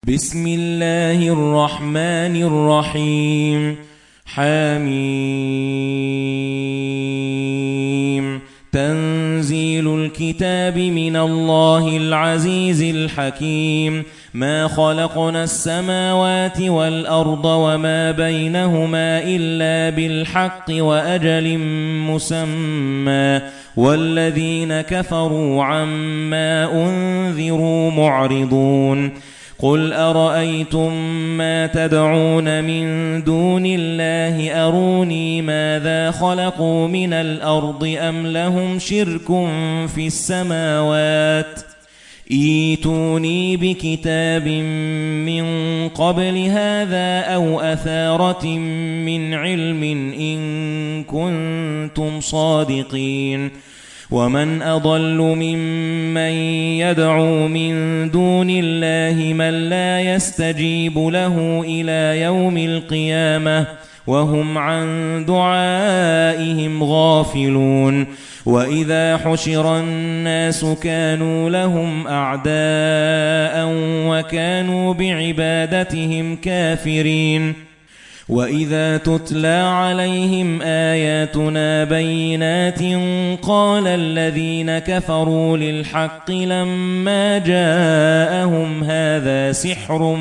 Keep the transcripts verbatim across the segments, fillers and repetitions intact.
بسم الله الرحمن الرحيم. حميم. تنزيل الكتاب من الله العزيز الحكيم. ما خلقنا السماوات والأرض وما بينهما إلا بالحق وأجل مسمى، والذين كفروا عما أنذروا معرضون. قل أرأيتم ما تدعون من دون الله أروني ماذا خلقوا من الأرض أم لهم شرك في السماوات ايتوني بكتاب من قبل هذا أو أثارة من علم إن كنتم صادقين. ومن أضل ممن يدعو من دون الله من لا يستجيب له إلى يوم القيامة وهم عن دعائهم غافلون. وإذا حشر الناس كانوا لهم أعداء وكانوا بعبادتهم كافرين. وإذا تتلى عليهم آياتنا بينات قال الذين كفروا للحق لما جاءهم هذا سحر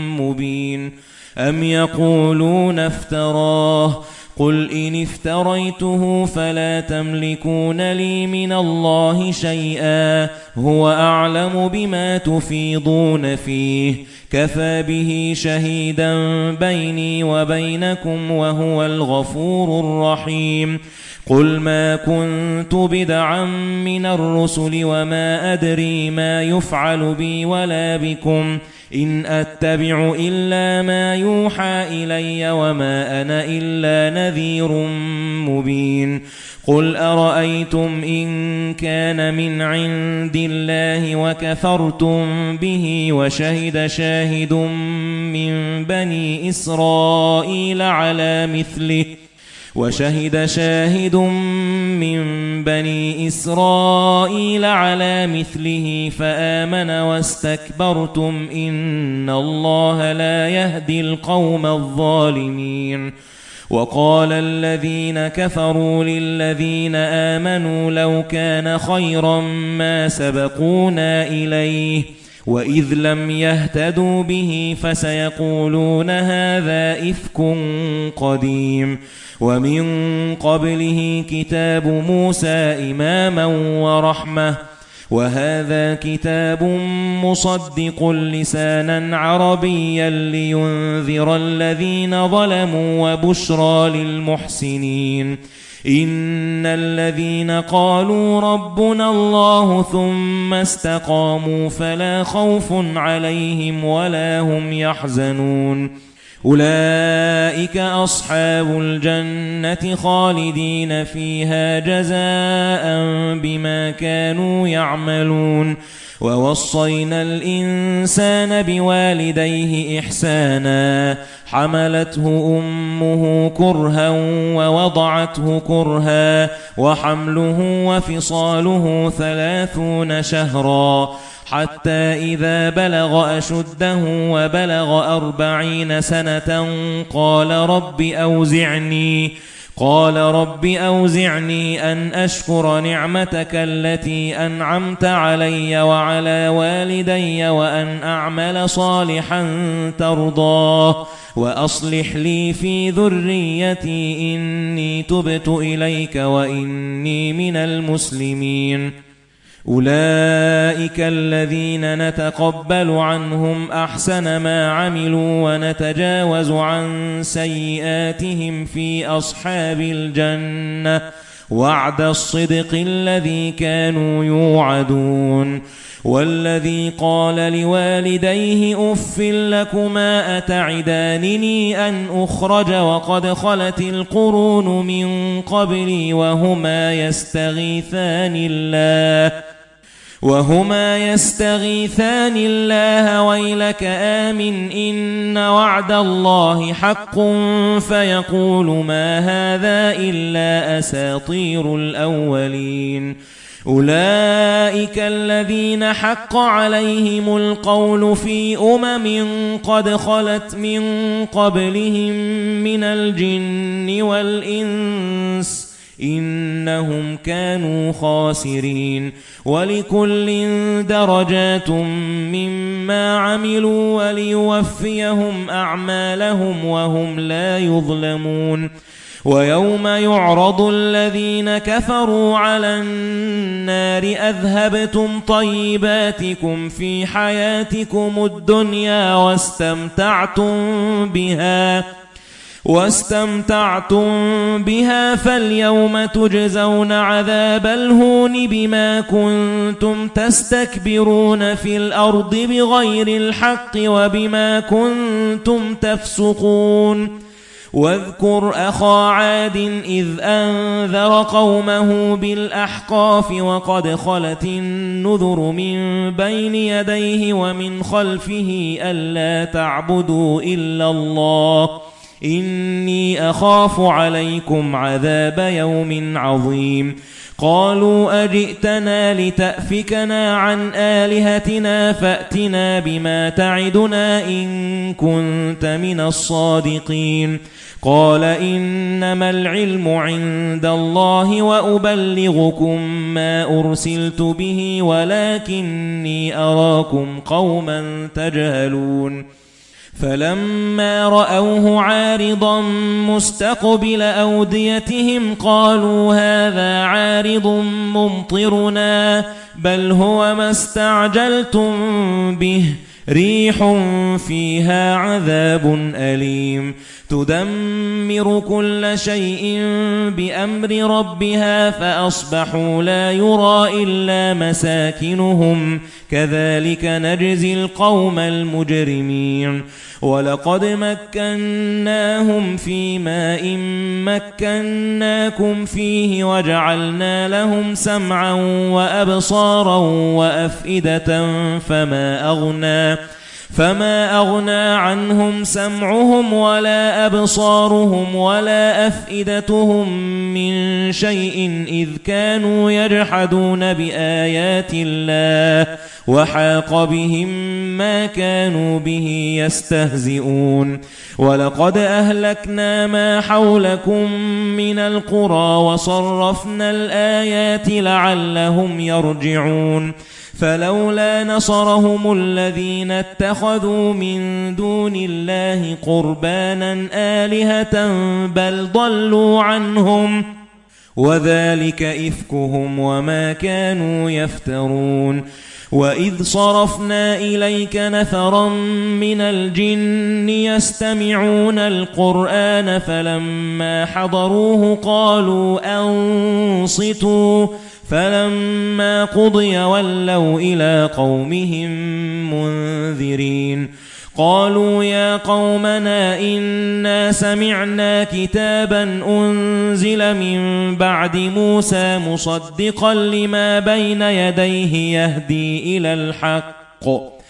مبين أم يقولون افتراه قل إن افتريته فلا تملكون لي من الله شيئا هو أعلم بما تفيضون فيه كفى به شهيدا بيني وبينكم وهو الغفور الرحيم. قل ما كنت بدعا من الرسل وما أدري ما يفعل بي ولا بكم إن أتبع إلا ما يوحى إلي وما أنا إلا نذير مبين. قل أرأيتم إن كان من عند الله وكفرتم به وشهد شاهد من بني إسرائيل على مثله وشهد شاهد من بني إسرائيل على مثله فآمن واستكبرتم إن الله لا يهدي القوم الظالمين. وقال الذين كفروا للذين آمنوا لو كان خيرا ما سبقونا إليه وإذ لم يهتدوا به فسيقولون هذا إفك قديم. ومن قبله كتاب موسى إماما ورحمة وهذا كتاب مصدق لسانا عربيا لينذر الذين ظلموا وبشرى للمحسنين. إن الذين قالوا ربنا الله ثم استقاموا فلا خوف عليهم ولا هم يحزنون. أولئك أصحاب الجنة خالدين فيها جزاء بما كانوا يعملون. ووصينا الإنسان بوالديه إحسانا حملته أمه كرها ووضعته كرها وحمله وفصاله ثلاثون شهرا حتى إذا بلغ أشده وبلغ أربعين سنة قال رب أوزعني قال رب أوزعني أن أشكر نعمتك التي أنعمت علي وعلى والدي وأن أعمل صالحا ترضاه وأصلح لي في ذريتي إني تبت إليك وإني من المسلمين. أولئك الذين نتقبل عنهم أحسن ما عملوا ونتجاوز عن سيئاتهم في أصحاب الجنة وعد الصدق الذي كانوا يوعدون. والذي قال لوالديه أف لكما أتعدانني أن أخرج وقد خلت القرون من قبلي وهما يستغيثان الله وهما يستغيثان الله ويلك آمن إن وعد الله حق فيقول ما هذا إلا أساطير الأولين. أولئك الذين حق عليهم القول في أمم قد خلت من قبلهم من الجن والإنس إنهم كانوا خاسرين ولكل درجات مما عملوا وليوفيهم أعمالهم وهم لا يظلمون ويوم يعرض الذين كفروا على النار أذهبتم طيباتكم في حياتكم الدنيا واستمتعتم بها واستمتعتم بها فاليوم تجزون عذاب الهون بما كنتم تستكبرون في الأرض بغير الحق وبما كنتم تفسقون واذكر أخا عاد إذ أنذر قومه بالأحقاف وقد خلت النذر من بين يديه ومن خلفه ألا تعبدوا إلا الله إني أخاف عليكم عذاب يوم عظيم قالوا أجئتنا لتأفكنا عن آلهتنا فأتنا بما تعدنا إن كنت من الصادقين قال إنما العلم عند الله وأبلغكم ما أرسلت به ولكني أراكم قوما تجهلون فلما رأوه عارضا مستقبل أوديتهم قالوا هذا عارض ممطرنا بل هو ما استعجلتم به ريح فيها عذاب أليم تدمر كل شيء بأمر ربها فأصبحوا لا يرى إلا مساكنهم كذلك نجزي القوم المجرمين ولقد مكناهم في ماء مكناكم فيه وجعلنا لهم سمعا وأبصارا وأفئدة فما أغنى فما أغنى عنهم سمعهم ولا أبصارهم ولا أفئدتهم من شيء إذ كانوا يجحدون بآيات الله وحاق بهم ما كانوا به يستهزئون ولقد أهلكنا ما حولكم من القرى وصرفنا الآيات لعلهم يرجعون فلولا نصرهم الذين اتخذوا من دون الله قربانا آلهة بل ضلوا عنهم وذلك إفكهم وما كانوا يفترون وإذ صرفنا إليك نفرا من الجن يستمعون القرآن فلما حضروه قالوا أنصتوا فلما قضي ولوا إلى قومهم منذرين قالوا يا قومنا إنا سمعنا كتابا أنزل من بعد موسى مصدقا لما بين يديه يهدي إلى الحق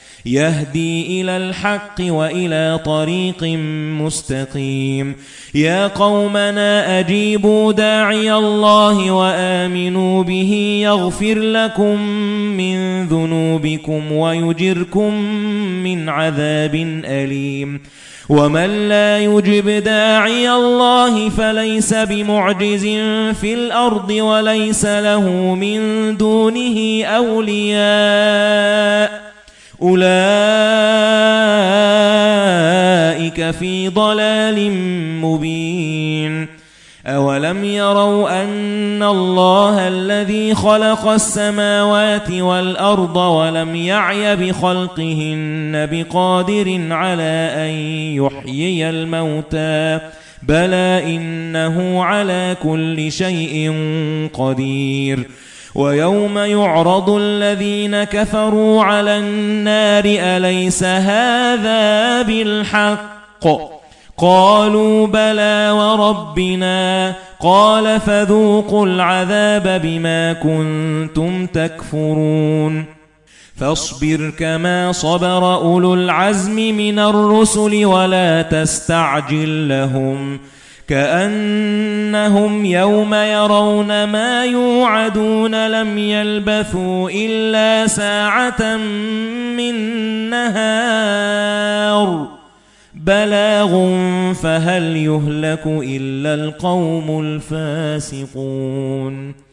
يهدي إلى الحق وإلى طريق مستقيم يا قومنا أجيبوا داعي الله وآمنوا به يغفر لكم من ذنوبكم ويجركم من عذاب أليم ومن لا يجب داعي الله فليس بمعجز في الأرض وليس له من دونه أولياء أولئك في ضلال مبين أولم يروا أن الله الذي خلق السماوات والأرض ولم يعي بخلقهن بقادر على أن يحيي الموتى بلى إنه على كل شيء قدير ويوم يعرض الذين كفروا على النار أليس هذا بالحق قالوا بلى وربنا قال فذوقوا العذاب بما كنتم تكفرون فاصبر كما صبر أولو العزم من الرسل ولا تستعجل لهم كأنهم يوم يرون ما يوعدون لم يلبثوا إلا ساعة من نهار بلاغ فهل يهلك إلا القوم الفاسقون